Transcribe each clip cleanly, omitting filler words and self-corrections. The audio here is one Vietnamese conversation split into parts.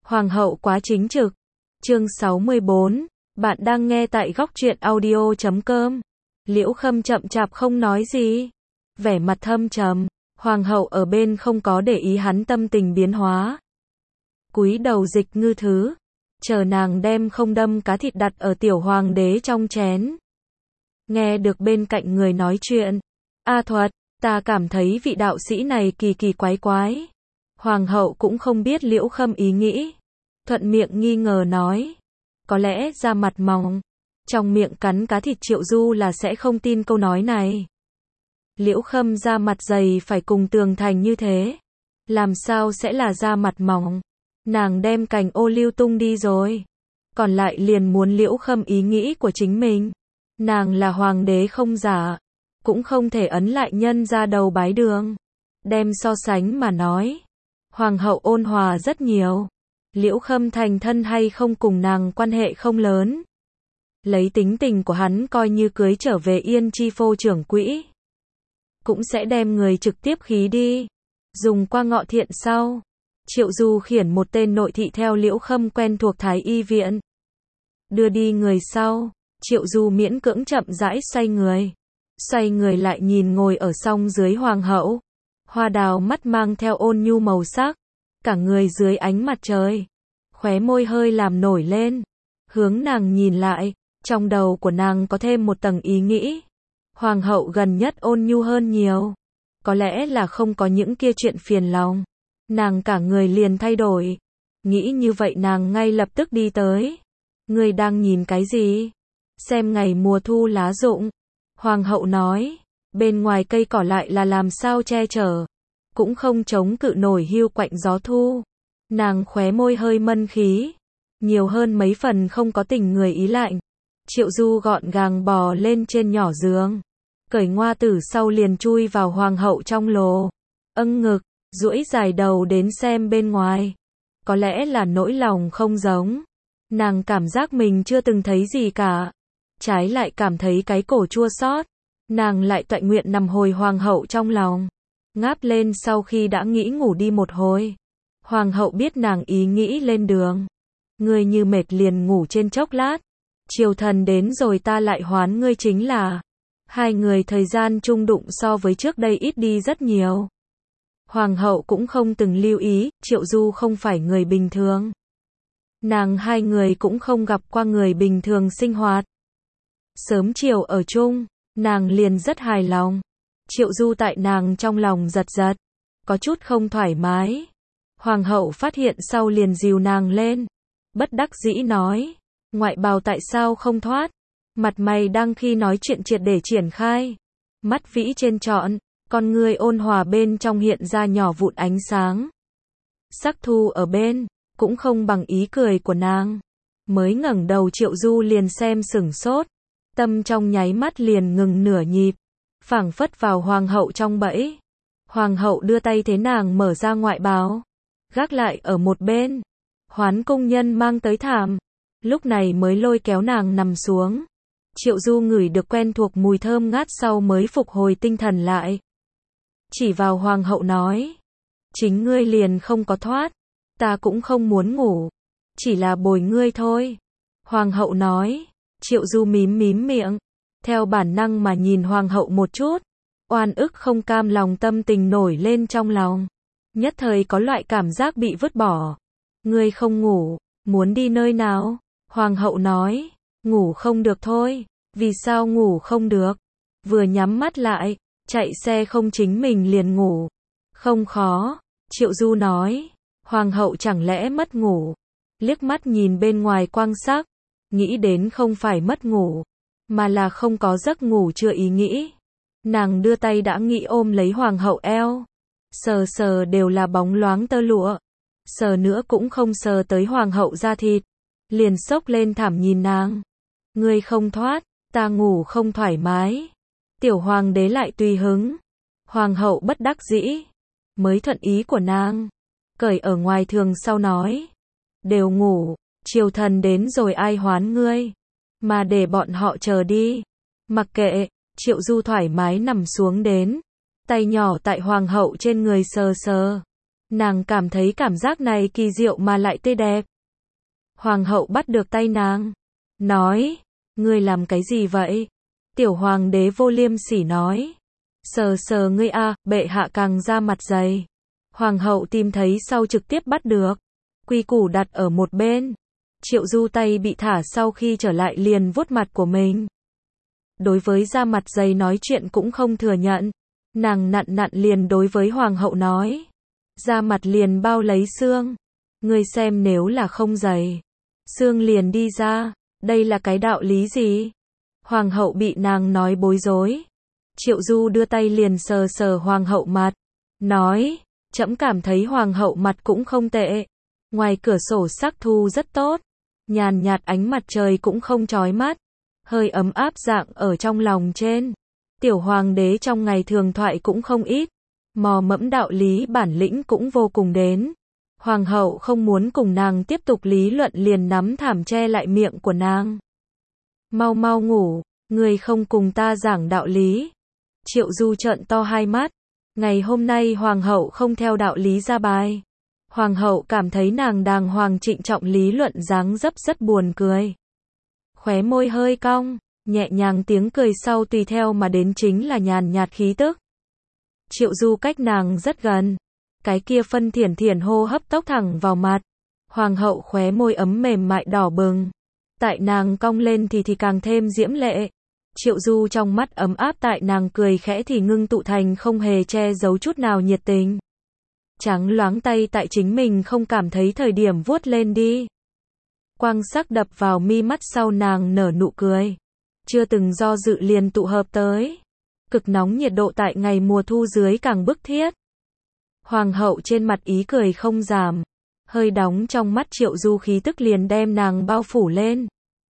Hoàng hậu quá chính trực. Chương 64. Bạn đang nghe tại góc truyện audio.com. Liễu Khâm chậm chạp không nói gì. Vẻ mặt thâm trầm. Hoàng hậu ở bên không có để ý hắn tâm tình biến hóa. Cúi đầu dịch ngư thứ. Chờ nàng đem không đâm cá thịt đặt ở tiểu hoàng đế trong chén. Nghe được bên cạnh người nói chuyện. A Thuật, ta cảm thấy vị đạo sĩ này kỳ kỳ quái quái. Hoàng hậu cũng không biết Liễu Khâm ý nghĩ. Thuận miệng nghi ngờ nói. Có lẽ da mặt mỏng. Trong miệng cắn cá thịt Triệu Du là sẽ không tin câu nói này. Liễu Khâm da mặt dày phải cùng tường thành như thế. Làm sao sẽ là da mặt mỏng. Nàng đem cành ô liu tung đi rồi. Còn lại liền muốn Liễu Khâm ý nghĩ của chính mình. Nàng là hoàng đế không giả. Cũng không thể ấn lại nhân ra đầu bái đường. Đem so sánh mà nói. Hoàng hậu ôn hòa rất nhiều. Liễu Khâm thành thân hay không cùng nàng quan hệ không lớn. Lấy tính tình của hắn coi như cưới trở về Yên Chi phô trưởng quỹ. Cũng sẽ đem người trực tiếp khí đi. Dùng qua ngọ thiện sau. Triệu Du khiển một tên nội thị theo Liễu Khâm quen thuộc Thái Y viện. Đưa đi người sau. Triệu Du miễn cưỡng chậm rãi xoay người. Xoay người lại nhìn ngồi ở song dưới hoàng hậu. Hoa đào mắt mang theo ôn nhu màu sắc. Cả người dưới ánh mặt trời. Khóe môi hơi làm nổi lên. Hướng nàng nhìn lại. Trong đầu của nàng có thêm một tầng ý nghĩ. Hoàng hậu gần nhất ôn nhu hơn nhiều. Có lẽ là không có những kia chuyện phiền lòng. Nàng cả người liền thay đổi. Nghĩ như vậy nàng ngay lập tức đi tới. Ngươi đang nhìn cái gì? Xem ngày mùa thu lá rụng. Hoàng hậu nói. Bên ngoài cây cỏ lại là làm sao che chở. Cũng không chống cự nổi hiu quạnh gió thu. Nàng khóe môi hơi mân khí. Nhiều hơn mấy phần không có tình người ý lạnh. Triệu Du gọn gàng bò lên trên nhỏ giường. Cởi ngoa tử sau liền chui vào hoàng hậu trong lồ. Âng ngực, duỗi dài đầu đến xem bên ngoài. Có lẽ là nỗi lòng không giống. Nàng cảm giác mình chưa từng thấy gì cả. Trái lại cảm thấy cái cổ chua xót. Nàng lại toại nguyện nằm hồi hoàng hậu trong lòng. Ngáp lên sau khi đã nghĩ ngủ đi một hồi. Hoàng hậu biết nàng ý nghĩ lên đường. Ngươi như mệt liền ngủ trên chốc lát. Triều thần đến rồi ta lại hoán ngươi chính là. Hai người thời gian chung đụng so với trước đây ít đi rất nhiều. Hoàng hậu cũng không từng lưu ý, Triệu Du không phải người bình thường. Nàng hai người cũng không gặp qua người bình thường sinh hoạt. Sớm chiều ở chung, nàng liền rất hài lòng. Triệu Du tại nàng trong lòng giật giật. Có chút không thoải mái. Hoàng hậu phát hiện sau liền dìu nàng lên. Bất đắc dĩ nói. Ngoại bào tại sao không thoát? Mặt mày đang khi nói chuyện triệt để triển khai. Mắt vĩ trên trọn. Con ngươi ôn hòa bên trong hiện ra nhỏ vụn ánh sáng. Sắc thu ở bên. Cũng không bằng ý cười của nàng. Mới ngẩng đầu Triệu Du liền xem sửng sốt. Tâm trong nháy mắt liền ngừng nửa nhịp. Phảng phất vào hoàng hậu trong bẫy. Hoàng hậu đưa tay thế nàng mở ra ngoại bào. Gác lại ở một bên. Hoán công nhân mang tới thảm. Lúc này mới lôi kéo nàng nằm xuống. Triệu Du ngửi được quen thuộc mùi thơm ngát sau mới phục hồi tinh thần lại. Chỉ vào hoàng hậu nói. Chính ngươi liền không có thoát. Ta cũng không muốn ngủ. Chỉ là bồi ngươi thôi. Hoàng hậu nói. Triệu Du mím mím miệng. Theo bản năng mà nhìn hoàng hậu một chút. Oan ức không cam lòng tâm tình nổi lên trong lòng. Nhất thời có loại cảm giác bị vứt bỏ. Ngươi không ngủ. Muốn đi nơi nào? Hoàng hậu nói. Ngủ không được thôi. Vì sao ngủ không được? Vừa nhắm mắt lại. Chạy xe không chính mình liền ngủ. Không khó. Triệu Du nói. Hoàng hậu chẳng lẽ mất ngủ? Liếc mắt nhìn bên ngoài quang sắc. Nghĩ đến không phải mất ngủ. Mà là không có giấc ngủ chưa ý nghĩ. Nàng đưa tay đã nghĩ ôm lấy hoàng hậu eo. Sờ sờ đều là bóng loáng tơ lụa. Sờ nữa cũng không sờ tới hoàng hậu da thịt. Liền xốc lên thảm nhìn nàng. Ngươi không thoát, ta ngủ không thoải mái. Tiểu hoàng đế lại tùy hứng. Hoàng hậu bất đắc dĩ. Mới thuận ý của nàng. Cởi ở ngoài thường sau nói. Đều ngủ, triều thần đến rồi ai hoán ngươi. Mà để bọn họ chờ đi. Mặc kệ, Triệu Du thoải mái nằm xuống đến. Tay nhỏ tại hoàng hậu trên người sờ sờ. Nàng cảm thấy cảm giác này kỳ diệu mà lại tươi đẹp. Hoàng hậu bắt được tay nàng, nói, ngươi làm cái gì vậy? Tiểu hoàng đế vô liêm sỉ nói, sờ sờ ngươi a, bệ hạ càng ra mặt dày. Hoàng hậu tìm thấy sau trực tiếp bắt được, quy củ đặt ở một bên. Triệu Du tay bị thả sau khi trở lại liền vuốt mặt của mình. Đối với da mặt dày nói chuyện cũng không thừa nhận. Nàng nặn nặn liền đối với hoàng hậu nói, da mặt liền bao lấy xương. Ngươi xem nếu là không dày, xương liền đi ra, đây là cái đạo lý gì? Hoàng hậu bị nàng nói bối rối. Triệu Du đưa tay liền sờ sờ hoàng hậu mặt, nói, trẫm cảm thấy hoàng hậu mặt cũng không tệ. Ngoài cửa sổ sắc thu rất tốt, nhàn nhạt ánh mặt trời cũng không chói mắt, hơi ấm áp dạng ở trong lòng trên. Tiểu hoàng đế trong ngày thường thoại cũng không ít, mò mẫm đạo lý bản lĩnh cũng vô cùng đến. Hoàng hậu không muốn cùng nàng tiếp tục lý luận liền nắm thảm che lại miệng của nàng. Mau mau ngủ, người không cùng ta giảng đạo lý. Triệu Du trợn to hai mắt. Ngày hôm nay hoàng hậu không theo đạo lý ra bài. Hoàng hậu cảm thấy nàng đàng hoàng trịnh trọng lý luận dáng dấp rất buồn cười. Khóe môi hơi cong, nhẹ nhàng tiếng cười sau tùy theo mà đến chính là nhàn nhạt khí tức. Triệu Du cách nàng rất gần. Cái kia phân thiển thiển hô hấp tốc thẳng vào mặt. Hoàng hậu khóe môi ấm mềm mại đỏ bừng. Tại nàng cong lên thì càng thêm diễm lệ. Triệu Du trong mắt ấm áp tại nàng cười khẽ thì ngưng tụ thành không hề che giấu chút nào nhiệt tình. Trắng loáng tay tại chính mình không cảm thấy thời điểm vuốt lên đi. Quang sắc đập vào mi mắt sau nàng nở nụ cười. Chưa từng do dự liền tụ hợp tới. Cực nóng nhiệt độ tại ngày mùa thu dưới càng bức thiết. Hoàng hậu trên mặt ý cười không giảm. Hơi đóng trong mắt Triệu Du khí tức liền đem nàng bao phủ lên.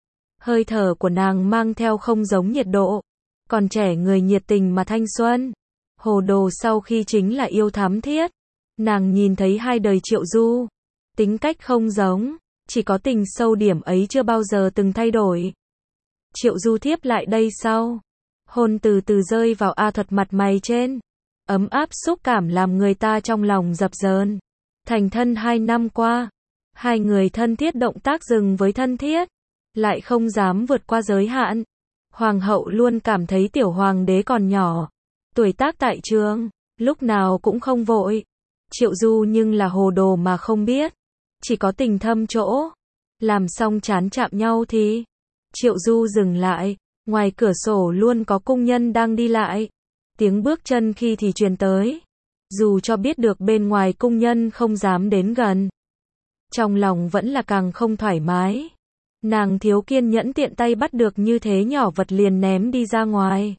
Hơi thở của nàng mang theo không giống nhiệt độ. Còn trẻ người nhiệt tình mà thanh xuân. Hồ đồ sau khi chính là yêu thắm thiết. Nàng nhìn thấy hai đời Triệu Du. Tính cách không giống. Chỉ có tình sâu điểm ấy chưa bao giờ từng thay đổi. Triệu Du thiếp lại đây sau. Hôn từ từ rơi vào A Thuật mặt mày trên. Ấm áp xúc cảm làm người ta trong lòng dập dờn. Thành thân 2 năm qua. Hai người thân thiết động tác dừng với thân thiết. Lại không dám vượt qua giới hạn. Hoàng hậu luôn cảm thấy tiểu hoàng đế còn nhỏ. Tuổi tác tại trường. Lúc nào cũng không vội. Triệu Du nhưng là hồ đồ mà không biết. Chỉ có tình thâm chỗ. Làm xong chán chạm nhau thì. Triệu Du dừng lại. Ngoài cửa sổ luôn có cung nhân đang đi lại. Tiếng bước chân khi thì truyền tới. Dù cho biết được bên ngoài cung nhân không dám đến gần. Trong lòng vẫn là càng không thoải mái. Nàng thiếu kiên nhẫn tiện tay bắt được như thế nhỏ vật liền ném đi ra ngoài.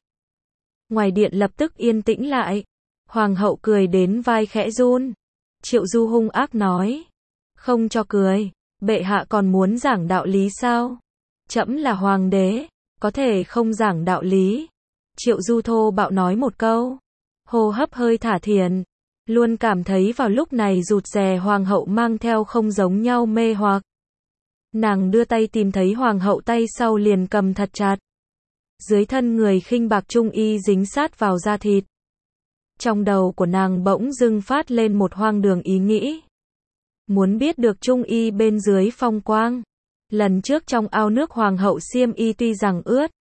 Ngoài điện lập tức yên tĩnh lại. Hoàng hậu cười đến vai khẽ run. Triệu Du hung ác nói. Không cho cười. Bệ hạ còn muốn giảng đạo lý sao? Trẫm là hoàng đế. Có thể không giảng đạo lý. Triệu Du thô bạo nói một câu. Hô hấp hơi thả thiền. Luôn cảm thấy vào lúc này rụt rè hoàng hậu mang theo không giống nhau mê hoặc. Nàng đưa tay tìm thấy hoàng hậu tay sau liền cầm thật chặt. Dưới thân người khinh bạc trung y dính sát vào da thịt. Trong đầu của nàng bỗng dưng phát lên một hoang đường ý nghĩ. Muốn biết được trung y bên dưới phong quang. Lần trước trong ao nước hoàng hậu xiêm y tuy rằng ướt.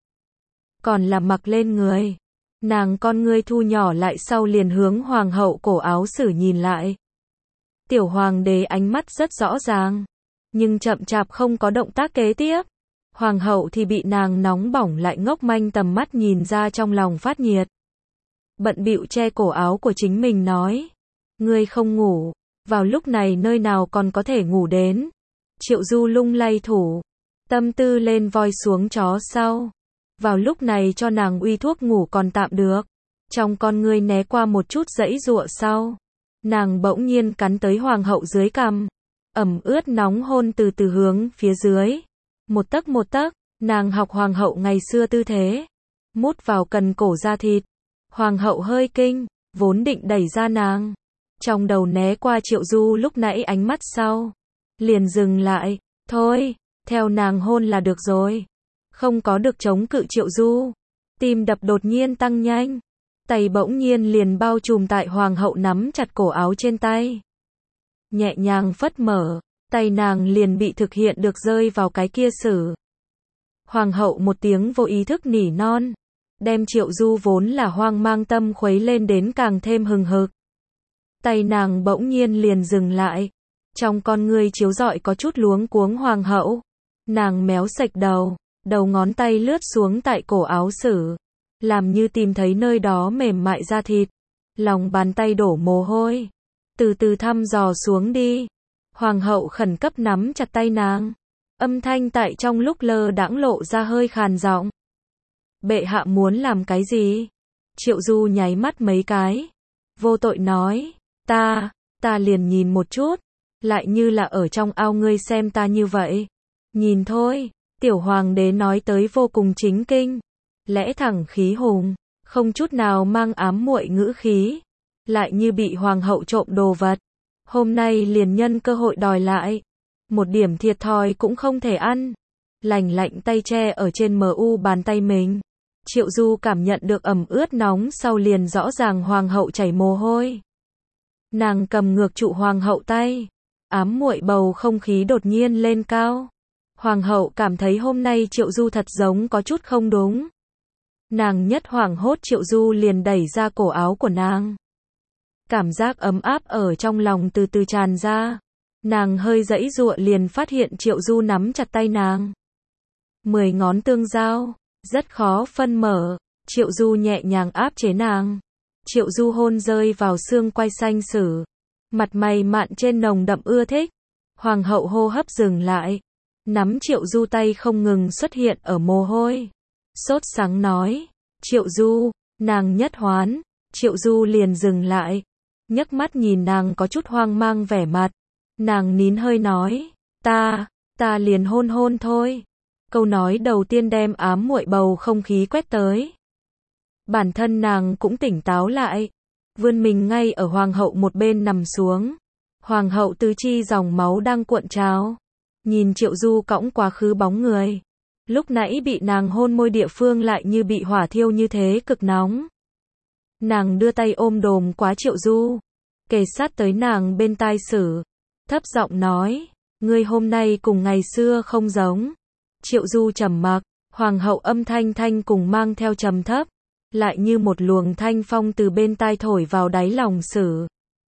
Còn là mặc lên người. Nàng con ngươi thu nhỏ lại sau liền hướng hoàng hậu cổ áo sử nhìn lại. Tiểu hoàng đế ánh mắt rất rõ ràng. Nhưng chậm chạp không có động tác kế tiếp. Hoàng hậu thì bị nàng nóng bỏng lại ngốc manh tầm mắt nhìn ra trong lòng phát nhiệt. Bận bịu che cổ áo của chính mình nói. Ngươi không ngủ. Vào lúc này nơi nào còn có thể ngủ đến. Triệu Du lung lay thủ. Tâm tư lên voi xuống chó sau. Vào lúc này cho nàng uy thuốc ngủ còn tạm được. Trong con ngươi né qua một chút giãy giụa sau. Nàng bỗng nhiên cắn tới hoàng hậu dưới cằm. Ẩm ướt nóng hôn từ từ hướng phía dưới. Một tấc, nàng học hoàng hậu ngày xưa tư thế. Mút vào cần cổ da thịt. Hoàng hậu hơi kinh, vốn định đẩy ra nàng. Trong đầu né qua Triệu Du lúc nãy ánh mắt sau. Liền dừng lại, thôi, theo nàng hôn là được rồi. Không có được chống cự Triệu Du. Tim đập đột nhiên tăng nhanh. Tay bỗng nhiên liền bao trùm tại hoàng hậu nắm chặt cổ áo trên tay. nhẹ nhàng phất mở, tay nàng liền bị thực hiện được rơi vào cái kia sử. Hoàng hậu một tiếng vô ý thức nỉ non, đem Triệu Du vốn là hoang mang tâm khuấy lên đến càng thêm hừng hực. Tay nàng bỗng nhiên liền dừng lại, trong con ngươi chiếu rọi có chút luống cuống hoàng hậu. Nàng méo sạch đầu, đầu ngón tay lướt xuống tại cổ áo sử, làm như tìm thấy nơi đó mềm mại da thịt, lòng bàn tay đổ mồ hôi, từ từ thăm dò xuống đi. Hoàng hậu khẩn cấp nắm chặt tay nàng, âm thanh tại trong lúc lơ đãng lộ ra hơi khàn giọng. Bệ hạ muốn làm cái gì? Triệu Du nháy mắt mấy cái, vô tội nói, ta liền nhìn một chút, lại như là ở trong ao ngươi xem ta như vậy. Nhìn thôi, tiểu hoàng đế nói tới vô cùng chính kinh, lẽ thẳng khí hùng, không chút nào mang ám muội ngữ khí, lại như bị hoàng hậu trộm đồ vật. Hôm nay liền nhân cơ hội đòi lại, một điểm thiệt thòi cũng không thể ăn. Lành lạnh tay che ở trên bàn tay mình. Triệu Du cảm nhận được ẩm ướt nóng sau liền rõ ràng hoàng hậu chảy mồ hôi. Nàng cầm ngược trụ hoàng hậu tay, ám muội bầu không khí đột nhiên lên cao. Hoàng hậu cảm thấy hôm nay Triệu Du thật giống có chút không đúng. Nàng nhất hoảng hốt Triệu Du liền đẩy ra cổ áo của nàng. Cảm giác ấm áp ở trong lòng từ từ tràn ra. Nàng hơi giãy giụa liền phát hiện Triệu Du nắm chặt tay nàng. 10 ngón tương giao, rất khó phân mở. Triệu Du nhẹ nhàng áp chế nàng. Triệu Du hôn rơi vào xương quai xanh sử, mặt mày mạn trên nồng đậm ưa thích. Hoàng hậu hô hấp dừng lại, nắm Triệu Du tay không ngừng xuất hiện ở mồ hôi. Sốt sắng nói, Triệu Du, nàng nhất hoán. Triệu Du liền dừng lại, nhấc mắt nhìn nàng có chút hoang mang vẻ mặt. Nàng nín hơi nói, ta liền hôn hôn thôi. Câu nói đầu tiên đem ám muội bầu không khí quét tới. Bản thân nàng cũng tỉnh táo lại, vươn mình ngay ở hoàng hậu một bên nằm xuống. Hoàng hậu tứ chi dòng máu đang cuộn trào, nhìn Triệu Du cõng quá khứ bóng người. Lúc nãy bị nàng hôn môi địa phương lại như bị hỏa thiêu như thế cực nóng. Nàng đưa tay ôm đồm quá Triệu Du, kề sát tới nàng bên tai sử, thấp giọng nói, ngươi hôm nay cùng ngày xưa không giống. Triệu Du trầm mặc, hoàng hậu âm thanh thanh cùng mang theo trầm thấp, lại như một luồng thanh phong từ bên tai thổi vào đáy lòng sử.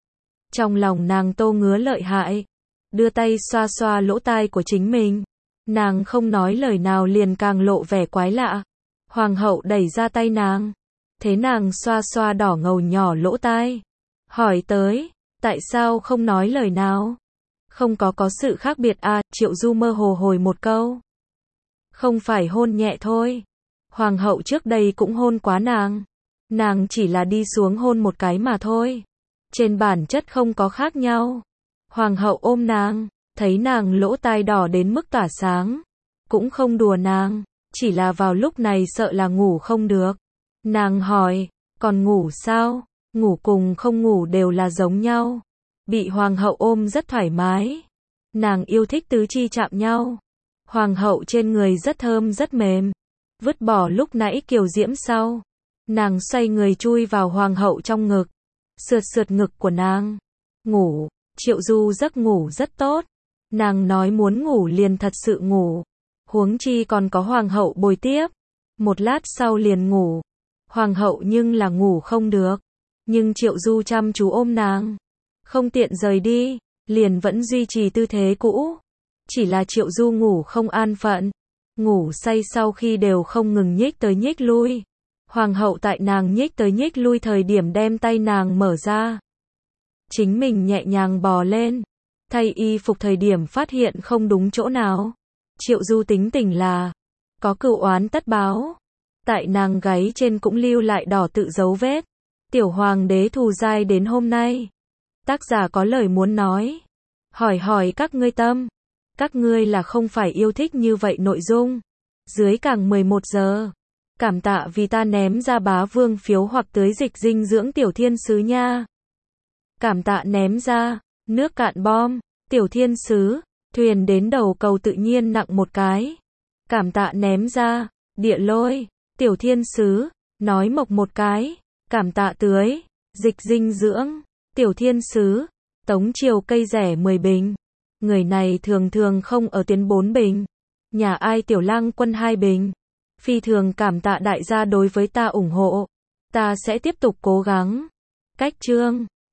Trong lòng nàng tô ngứa lợi hại, đưa tay xoa xoa lỗ tai của chính mình. Nàng không nói lời nào liền càng lộ vẻ quái lạ. Hoàng hậu đẩy ra tay nàng, thế nàng xoa xoa đỏ ngầu nhỏ lỗ tai, hỏi tới, tại sao không nói lời nào? Không có sự khác biệt à? Triệu Du mơ hồ hồi một câu. Không phải hôn nhẹ thôi. Hoàng hậu trước đây cũng hôn quá nàng. Nàng chỉ là đi xuống hôn một cái mà thôi. Trên bản chất không có khác nhau. Hoàng hậu ôm nàng, thấy nàng lỗ tai đỏ đến mức tỏa sáng. Cũng không đùa nàng, chỉ là vào lúc này sợ là ngủ không được. Nàng hỏi, còn ngủ sao? Ngủ cùng không ngủ đều là giống nhau. Bị hoàng hậu ôm rất thoải mái. Nàng yêu thích tứ chi chạm nhau. Hoàng hậu trên người rất thơm rất mềm. Vứt bỏ lúc nãy kiều diễm sau. Nàng xoay người chui vào hoàng hậu trong ngực. Sượt sượt ngực của nàng. Ngủ, Triệu Du giấc ngủ rất tốt. Nàng nói muốn ngủ liền thật sự ngủ. Huống chi còn có hoàng hậu bồi tiếp. Một lát sau liền ngủ. Hoàng hậu nhưng là ngủ không được. Nhưng Triệu Du chăm chú ôm nàng. Không tiện rời đi, liền vẫn duy trì tư thế cũ. Chỉ là Triệu Du ngủ không an phận. Ngủ say sau khi đều không ngừng nhích tới nhích lui. Hoàng hậu tại nàng nhích tới nhích lui thời điểm đem tay nàng mở ra. Chính mình nhẹ nhàng bò lên. Thay y phục thời điểm phát hiện không đúng chỗ nào. Triệu Du tính tình là có cửu oán tất báo. Tại nàng gáy trên cũng lưu lại đỏ tự dấu vết. Tiểu hoàng đế thù dai đến hôm nay. Tác giả có lời muốn nói. Hỏi các ngươi tâm. Các ngươi là không phải yêu thích như vậy nội dung. Dưới càng 11 giờ. Cảm tạ vì ta ném ra bá vương phiếu hoặc tưới dịch dinh dưỡng tiểu thiên sứ nha. Cảm tạ ném ra. Nước cạn bom. Tiểu thiên sứ. Thuyền đến đầu cầu tự nhiên nặng một cái. Cảm tạ ném ra. Địa lôi. Tiểu thiên sứ. Nói mộc một cái. Cảm tạ tưới dịch dinh dưỡng. Tiểu thiên sứ. Tống Triều cây rẻ 10 bình. Người này thường thường không ở tuyến 4 bình. Nhà ai Tiểu Lang Quân 2 bình. Phi thường cảm tạ đại gia đối với ta ủng hộ. Ta sẽ tiếp tục cố gắng. Cách chương